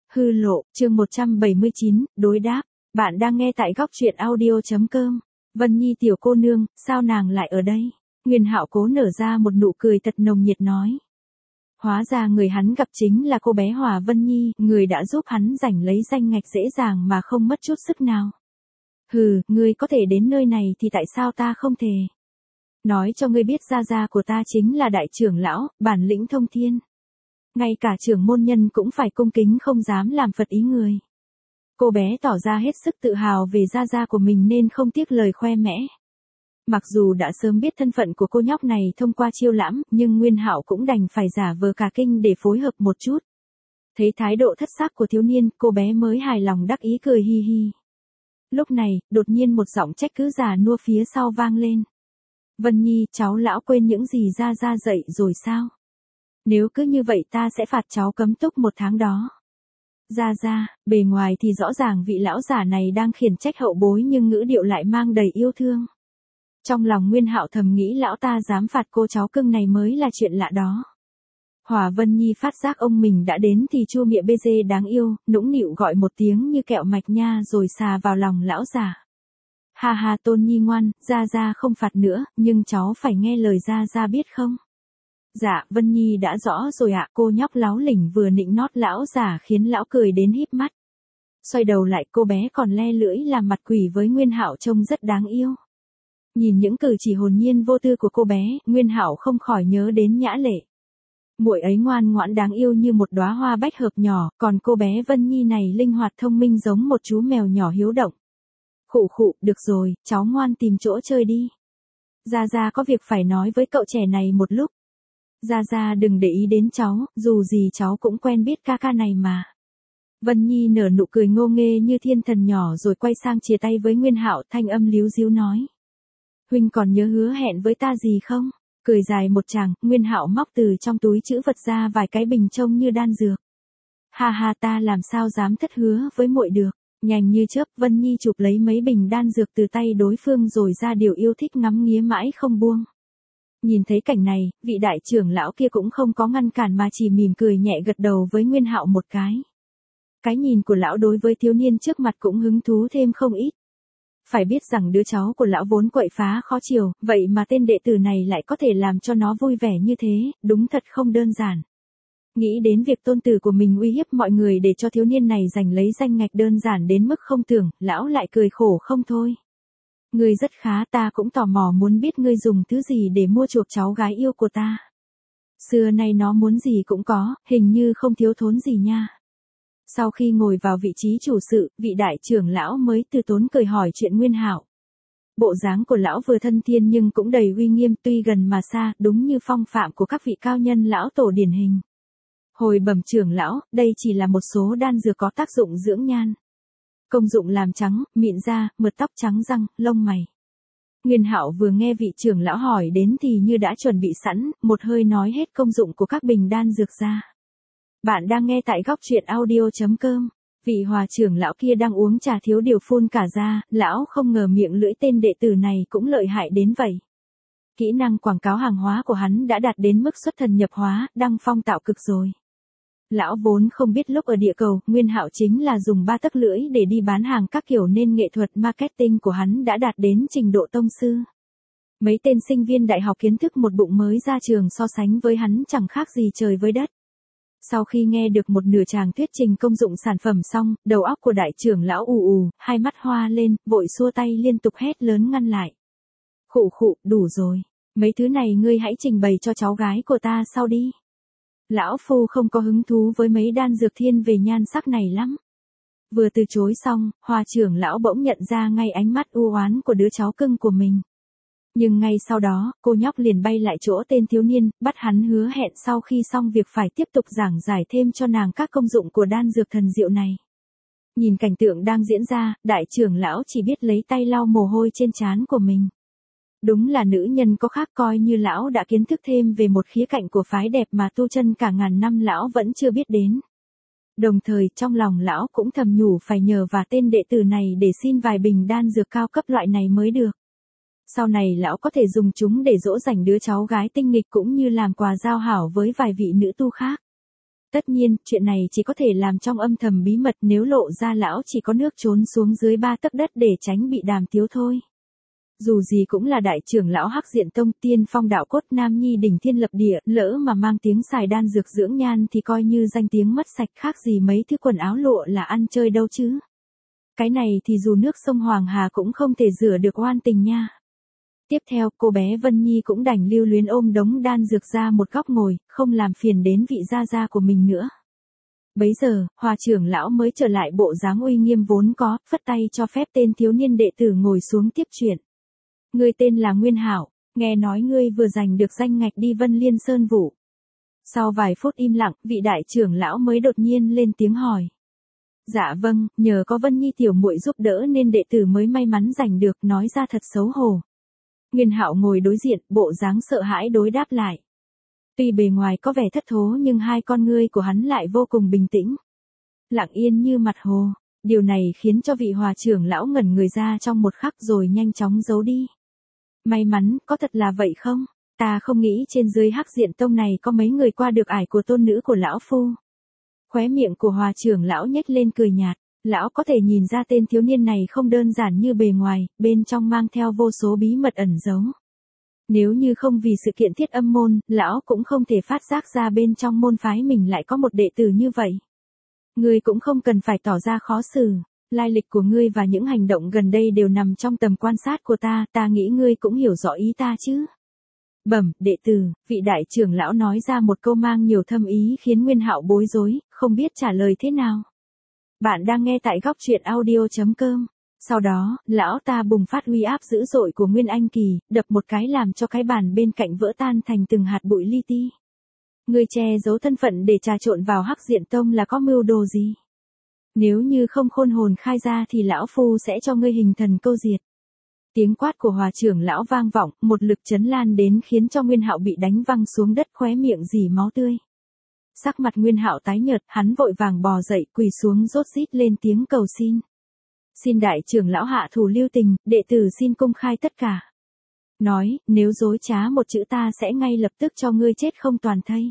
Hư lộ, chương 179, đối đáp. Bạn đang nghe tại góc truyện audio.com. Vân Nhi tiểu cô nương, sao nàng lại ở đây? Nguyên Hạo cố nở ra một nụ cười thật nồng nhiệt nói. Hóa ra người hắn gặp chính là cô bé Hòa Vân Nhi, người đã giúp hắn giành lấy danh ngạch dễ dàng mà không mất chút sức nào. Hừ, ngươi có thể đến nơi này thì tại sao ta không thể? Nói cho ngươi biết gia của ta chính là đại trưởng lão, bản lĩnh thông thiên. Ngay cả trưởng môn nhân cũng phải cung kính không dám làm phật ý người. Cô bé tỏ ra hết sức tự hào về gia của mình nên không tiếc lời khoe mẽ. Mặc dù đã sớm biết thân phận của cô nhóc này thông qua chiêu lãm, nhưng Nguyên Hạo cũng đành phải giả vờ cả kinh để phối hợp một chút. Thấy thái độ thất sắc của thiếu niên, cô bé mới hài lòng đắc ý cười hi hi. Lúc này, đột nhiên một giọng trách cứ già nua phía sau vang lên. Vân Nhi, cháu lão quên những gì gia dạy rồi sao? Nếu cứ như vậy ta sẽ phạt cháu cấm túc 1 tháng đó. Gia, bề ngoài thì rõ ràng vị lão giả này đang khiển trách hậu bối nhưng ngữ điệu lại mang đầy yêu thương. Trong lòng Nguyên Hạo thầm nghĩ lão ta dám phạt cô cháu cưng này mới là chuyện lạ đó. Hòa Vân Nhi phát giác ông mình đã đến thì chua miệng bê dê đáng yêu, nũng nịu gọi một tiếng như kẹo mạch nha rồi xà vào lòng lão giả. Ha ha Tôn Nhi ngoan, Gia không phạt nữa, nhưng cháu phải nghe lời Gia biết không? Dạ, Vân Nhi đã rõ rồi ạ, cô nhóc láo lỉnh vừa nịnh nót lão giả khiến lão cười đến híp mắt. Xoay đầu lại cô bé còn le lưỡi làm mặt quỷ với Nguyên Hạo trông rất đáng yêu. Nhìn những cử chỉ hồn nhiên vô tư của cô bé, Nguyên Hạo không khỏi nhớ đến Nhã Lệ. Muội ấy ngoan ngoãn đáng yêu như một đóa hoa bách hợp nhỏ, còn cô bé Vân Nhi này linh hoạt thông minh giống một chú mèo nhỏ hiếu động. Khụ, được rồi, cháu ngoan tìm chỗ chơi đi. Gia có việc phải nói với cậu trẻ này một lúc. Gia đừng để ý đến cháu, dù gì cháu cũng quen biết ca này mà. Vân Nhi nở nụ cười ngô nghê như thiên thần nhỏ rồi quay sang chia tay với Nguyên Hạo, thanh âm líu díu nói. Huynh còn nhớ hứa hẹn với ta gì không? Cười dài một tràng, Nguyên Hạo móc từ trong túi trữ vật ra vài cái bình trông như đan dược. Ha ta làm sao dám thất hứa với muội được. Nhanh như chớp, Vân Nhi chụp lấy mấy bình đan dược từ tay đối phương rồi ra điều yêu thích ngắm nghía mãi không buông. Nhìn thấy cảnh này, vị đại trưởng lão kia cũng không có ngăn cản mà chỉ mỉm cười nhẹ gật đầu với Nguyên Hạo một cái. Cái nhìn của lão đối với thiếu niên trước mặt cũng hứng thú thêm không ít. Phải biết rằng đứa cháu của lão vốn quậy phá khó chiều, vậy mà tên đệ tử này lại có thể làm cho nó vui vẻ như thế, đúng thật không đơn giản. Nghĩ đến việc tôn tử của mình uy hiếp mọi người để cho thiếu niên này giành lấy danh ngạch đơn giản đến mức không tưởng, lão lại cười khổ không thôi. Ngươi rất khá, ta cũng tò mò muốn biết ngươi dùng thứ gì để mua chuộc cháu gái yêu của ta. Xưa nay nó muốn gì cũng có, hình như không thiếu thốn gì nha. Sau khi ngồi vào vị trí chủ sự, vị đại trưởng lão mới từ tốn cười hỏi chuyện Nguyên Hạo. Bộ dáng của lão vừa thân thiên nhưng cũng đầy uy nghiêm, tuy gần mà xa, đúng như phong phạm của các vị cao nhân lão tổ điển hình. Hồi bẩm trưởng lão, đây chỉ là một số đan dược có tác dụng dưỡng nhan. Công dụng làm trắng, mịn da, mượt tóc trắng răng, lông mày. Nguyên Hạo vừa nghe vị trưởng lão hỏi đến thì như đã chuẩn bị sẵn, một hơi nói hết công dụng của các bình đan dược ra. Bạn đang nghe tại góc truyện audio.com. Vị Hòa trưởng lão kia đang uống trà thiếu điều phun cả ra, lão không ngờ miệng lưỡi tên đệ tử này cũng lợi hại đến vậy. Kỹ năng quảng cáo hàng hóa của hắn đã đạt đến mức xuất thần nhập hóa, đăng phong tạo cực rồi. Lão vốn không biết lúc ở địa cầu, Nguyên Hạo chính là dùng 3 tấc lưỡi để đi bán hàng các kiểu nên nghệ thuật marketing của hắn đã đạt đến trình độ tông sư. Mấy tên sinh viên đại học kiến thức một bụng mới ra trường so sánh với hắn chẳng khác gì trời với đất. Sau khi nghe được một nửa tràng thuyết trình công dụng sản phẩm xong, đầu óc của đại trưởng lão ù, hai mắt hoa lên, vội xua tay liên tục hét lớn ngăn lại. Khụ, đủ rồi. Mấy thứ này ngươi hãy trình bày cho cháu gái của ta sau đi. Lão phu không có hứng thú với mấy đan dược thiên về nhan sắc này lắm. Vừa từ chối xong, Hòa trưởng lão bỗng nhận ra ngay ánh mắt u oán của đứa cháu cưng của mình. Nhưng ngay sau đó, cô nhóc liền bay lại chỗ tên thiếu niên, bắt hắn hứa hẹn sau khi xong việc phải tiếp tục giảng giải thêm cho nàng các công dụng của đan dược thần diệu này. Nhìn cảnh tượng đang diễn ra, đại trưởng lão chỉ biết lấy tay lau mồ hôi trên trán của mình. Đúng là nữ nhân có khác, coi như lão đã kiến thức thêm về một khía cạnh của phái đẹp mà tu chân cả ngàn năm lão vẫn chưa biết đến. Đồng thời trong lòng lão cũng thầm nhủ phải nhờ vào tên đệ tử này để xin vài bình đan dược cao cấp loại này mới được. Sau này lão có thể dùng chúng để dỗ dành đứa cháu gái tinh nghịch cũng như làm quà giao hảo với vài vị nữ tu khác. Tất nhiên, chuyện này chỉ có thể làm trong âm thầm bí mật, nếu lộ ra lão chỉ có nước trốn xuống dưới 3 tấc đất để tránh bị đàm tiếu thôi. Dù gì cũng là đại trưởng lão Hắc Diện Tông, tiên phong đạo cốt, nam nhi đỉnh thiên lập địa, lỡ mà mang tiếng xài đan dược dưỡng nhan thì coi như danh tiếng mất sạch, khác gì mấy thứ quần áo lụa là ăn chơi đâu chứ. Cái này thì dù nước sông Hoàng Hà cũng không thể rửa được oan tình nha. Tiếp theo, cô bé Vân Nhi cũng đành lưu luyến ôm đống đan dược ra một góc ngồi, không làm phiền đến vị gia gia của mình nữa. Bấy giờ, Hòa trưởng lão mới trở lại bộ dáng uy nghiêm vốn có, phất tay cho phép tên thiếu niên đệ tử ngồi xuống tiếp chuyện. Ngươi tên là Nguyên Hạo, nghe nói ngươi vừa giành được danh ngạch đi Vân Liên Sơn Vũ. Sau vài phút im lặng, vị đại trưởng lão mới đột nhiên lên tiếng hỏi. Dạ vâng, nhờ có Vân Nhi tiểu muội giúp đỡ nên đệ tử mới may mắn giành được, nói ra thật xấu hổ. Nguyên Hạo ngồi đối diện, bộ dáng sợ hãi đối đáp lại. Tuy bề ngoài có vẻ thất thố nhưng hai con ngươi của hắn lại vô cùng bình tĩnh. Lặng yên như mặt hồ, điều này khiến cho vị Hòa trưởng lão ngẩn người ra trong một khắc rồi nhanh chóng giấu đi. May mắn, có thật là vậy không? Ta không nghĩ trên dưới Hắc Diện Tông này có mấy người qua được ải của tôn nữ của lão phu. Khóe miệng của Hòa trưởng lão nhếch lên cười nhạt, lão có thể nhìn ra tên thiếu niên này không đơn giản như bề ngoài, bên trong mang theo vô số bí mật ẩn giấu. Nếu như không vì sự kiện Thiết Âm môn, lão cũng không thể phát giác ra bên trong môn phái mình lại có một đệ tử như vậy. Ngươi cũng không cần phải tỏ ra khó xử, lai lịch của ngươi và những hành động gần đây đều nằm trong tầm quan sát của ta, ta nghĩ ngươi cũng hiểu rõ ý ta chứ. Bẩm, đệ tử, vị đại trưởng lão nói ra một câu mang nhiều thâm ý khiến Nguyên Hạo bối rối, không biết trả lời thế nào. Bạn đang nghe tại góc truyện audio.com. Sau đó, lão ta bùng phát uy áp dữ dội của Nguyên Anh Kỳ, đập một cái làm cho cái bàn bên cạnh vỡ tan thành từng hạt bụi li ti. Ngươi che giấu thân phận để trà trộn vào Hắc Diện Tông là có mưu đồ gì? Nếu như không khôn hồn khai ra thì lão phu sẽ cho ngươi hình thần câu diệt. Tiếng quát của Hòa trưởng lão vang vọng, một lực chấn lan đến khiến cho Nguyên Hạo bị đánh văng xuống đất, khóe miệng rỉ máu tươi. Sắc mặt Nguyên Hạo tái nhợt, hắn vội vàng bò dậy, quỳ xuống rốt rít lên tiếng cầu xin. Xin đại trưởng lão hạ thủ lưu tình, đệ tử xin công khai tất cả. Nói, nếu dối trá một chữ ta sẽ ngay lập tức cho ngươi chết không toàn thây.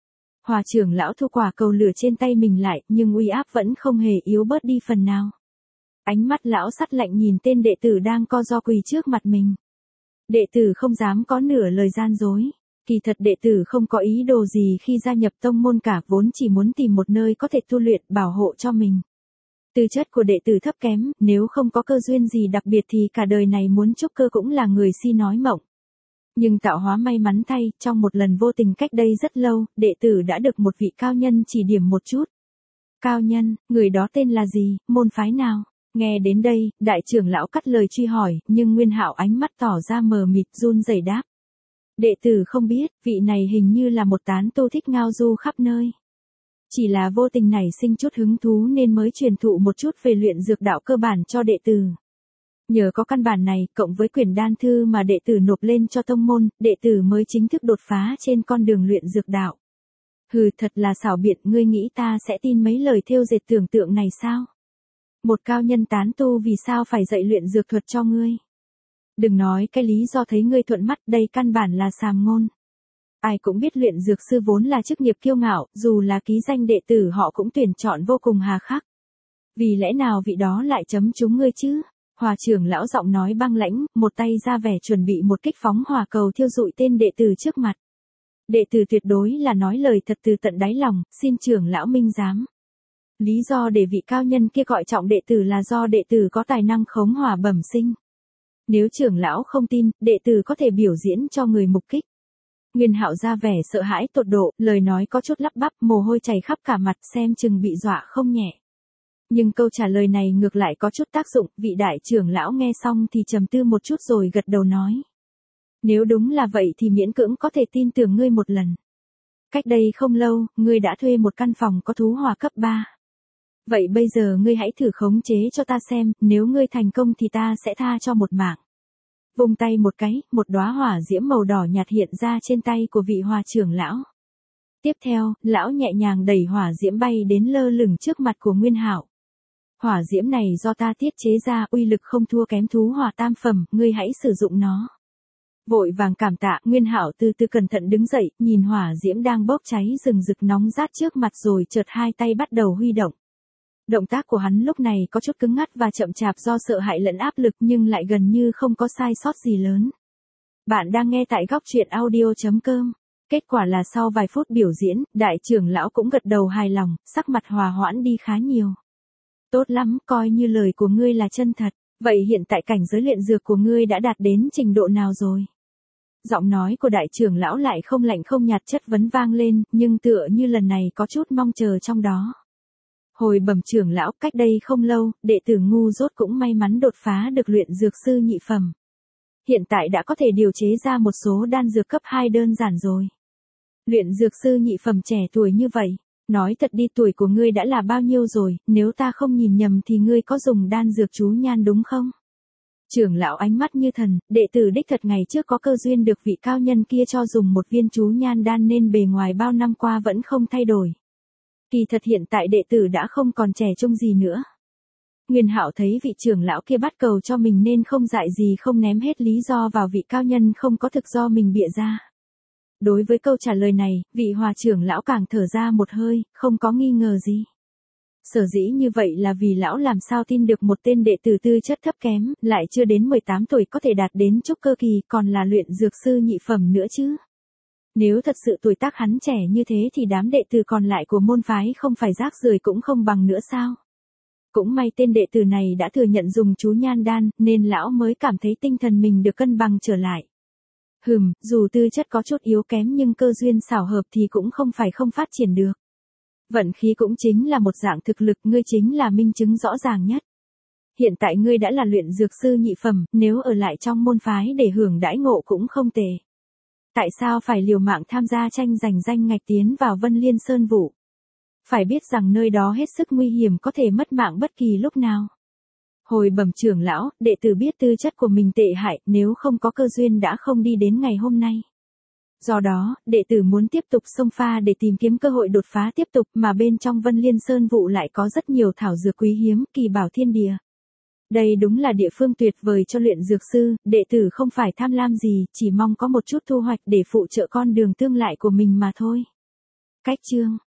Hòa trưởng lão thu quả cầu lửa trên tay mình lại, nhưng uy áp vẫn không hề yếu bớt đi phần nào. Ánh mắt lão sắt lạnh nhìn tên đệ tử đang co ro quỳ trước mặt mình. Đệ tử không dám có nửa lời gian dối. Kỳ thật đệ tử không có ý đồ gì khi gia nhập tông môn cả, vốn chỉ muốn tìm một nơi có thể tu luyện bảo hộ cho mình. Tư chất của đệ tử thấp kém, nếu không có cơ duyên gì đặc biệt thì cả đời này muốn trúc cơ cũng là người si nói mộng. Nhưng tạo hóa may mắn thay, trong một lần vô tình cách đây rất lâu, đệ tử đã được một vị cao nhân chỉ điểm một chút. Cao nhân, người đó tên là gì, môn phái nào? Nghe đến đây, đại trưởng lão cắt lời truy hỏi, nhưng Nguyên Hạo ánh mắt tỏ ra mờ mịt run rẩy đáp. Đệ tử không biết, vị này hình như là một tán tu thích ngao du khắp nơi. Chỉ là vô tình nảy sinh chút hứng thú nên mới truyền thụ một chút về luyện dược đạo cơ bản cho đệ tử. Nhờ có căn bản này, cộng với quyển đan thư mà đệ tử nộp lên cho tông môn, đệ tử mới chính thức đột phá trên con đường luyện dược đạo. Hừ, thật là xảo biện, ngươi nghĩ ta sẽ tin mấy lời thêu dệt tưởng tượng này sao? Một cao nhân tán tu vì sao phải dạy luyện dược thuật cho ngươi? Đừng nói cái lý do thấy ngươi thuận mắt, đây căn bản là sàm ngôn. Ai cũng biết luyện dược sư vốn là chức nghiệp kiêu ngạo, dù là ký danh đệ tử họ cũng tuyển chọn vô cùng hà khắc. Vì lẽ nào vị đó lại chấm trúng ngươi chứ? Hòa trưởng lão giọng nói băng lãnh, một tay ra vẻ chuẩn bị một kích phóng hỏa cầu thiêu dụi tên đệ tử trước mặt. Đệ tử tuyệt đối là nói lời thật từ tận đáy lòng, xin trưởng lão minh giám. Lý do để vị cao nhân kia gọi trọng đệ tử là do đệ tử có tài năng khống hỏa bẩm sinh. Nếu trưởng lão không tin, đệ tử có thể biểu diễn cho người mục kích. Nguyên Hạo ra vẻ sợ hãi tột độ, lời nói có chút lắp bắp, mồ hôi chảy khắp cả mặt, xem chừng bị dọa không nhẹ. Nhưng câu trả lời này ngược lại có chút tác dụng, vị đại trưởng lão nghe xong thì trầm tư một chút rồi gật đầu nói. Nếu đúng là vậy thì miễn cưỡng có thể tin tưởng ngươi một lần. Cách đây không lâu, ngươi đã thuê một căn phòng có thú hỏa cấp 3. Vậy bây giờ ngươi hãy thử khống chế cho ta xem, nếu ngươi thành công thì ta sẽ tha cho một mạng. Vung tay một cái, một đóa hỏa diễm màu đỏ nhạt hiện ra trên tay của vị Hòa trưởng lão. Tiếp theo, lão nhẹ nhàng đẩy hỏa diễm bay đến lơ lửng trước mặt của Nguyên Hạo. Hỏa diễm này do ta tiết chế ra, uy lực không thua kém thú hỏa tam phẩm, ngươi hãy sử dụng nó. Vội vàng cảm tạ, Nguyên Hạo từ từ cẩn thận đứng dậy, nhìn hỏa diễm đang bốc cháy rừng rực nóng rát trước mặt rồi chợt hai tay bắt đầu huy động. Động tác của hắn lúc này có chút cứng ngắc và chậm chạp do sợ hãi lẫn áp lực nhưng lại gần như không có sai sót gì lớn. Bạn đang nghe tại góc truyện audio.com. Kết quả là sau vài phút biểu diễn, đại trưởng lão cũng gật đầu hài lòng, sắc mặt hòa hoãn đi khá nhiều. Tốt lắm, coi như lời của ngươi là chân thật. Vậy hiện tại cảnh giới luyện dược của ngươi đã đạt đến trình độ nào rồi? Giọng nói của đại trưởng lão lại không lạnh không nhạt chất vấn vang lên, nhưng tựa như lần này có chút mong chờ trong đó. Hồi bẩm trưởng lão, cách đây không lâu, đệ tử ngu dốt cũng may mắn đột phá được luyện dược sư nhị phẩm. Hiện tại đã có thể điều chế ra một số đan dược cấp 2 đơn giản rồi. Luyện dược sư nhị phẩm trẻ tuổi như vậy, nói thật đi, tuổi của ngươi đã là bao nhiêu rồi, nếu ta không nhìn nhầm thì ngươi có dùng đan dược chú nhan đúng không? Trưởng lão ánh mắt như thần, đệ tử đích thật ngày trước có cơ duyên được vị cao nhân kia cho dùng một viên chú nhan đan nên bề ngoài bao năm qua vẫn không thay đổi. Kỳ thật hiện tại đệ tử đã không còn trẻ trung gì nữa. Nguyên Hạo thấy vị trưởng lão kia bắt cầu cho mình nên không dại gì không ném hết lý do vào vị cao nhân không có thực do mình bịa ra. Đối với câu trả lời này, vị hòa trưởng lão càng thở ra một hơi, không có nghi ngờ gì. Sở dĩ như vậy là vì lão làm sao tin được một tên đệ tử tư chất thấp kém, lại chưa đến 18 tuổi có thể đạt đến trúc cơ kỳ còn là luyện dược sư nhị phẩm nữa chứ. Nếu thật sự tuổi tác hắn trẻ như thế thì đám đệ tử còn lại của môn phái không phải rác rưởi cũng không bằng nữa sao? Cũng may tên đệ tử này đã thừa nhận dùng chú nhan đan, nên lão mới cảm thấy tinh thần mình được cân bằng trở lại. Dù tư chất có chút yếu kém nhưng cơ duyên xảo hợp thì cũng không phải không phát triển được. Vận khí cũng chính là một dạng thực lực, ngươi chính là minh chứng rõ ràng nhất. Hiện tại ngươi đã là luyện dược sư nhị phẩm, nếu ở lại trong môn phái để hưởng đãi ngộ cũng không tệ. Tại sao phải liều mạng tham gia tranh giành danh ngạch tiến vào Vân Liên Sơn Vũ? Phải biết rằng nơi đó hết sức nguy hiểm, có thể mất mạng bất kỳ lúc nào. Hồi bẩm trưởng lão, đệ tử biết tư chất của mình tệ hại, nếu không có cơ duyên đã không đi đến ngày hôm nay. Do đó, đệ tử muốn tiếp tục xông pha để tìm kiếm cơ hội đột phá tiếp tục, mà bên trong Vân Liên Sơn Vũ lại có rất nhiều thảo dược quý hiếm, kỳ bảo thiên địa. Đây đúng là địa phương tuyệt vời cho luyện dược sư, đệ tử không phải tham lam gì, chỉ mong có một chút thu hoạch để phụ trợ con đường tương lai của mình mà thôi. Cách chương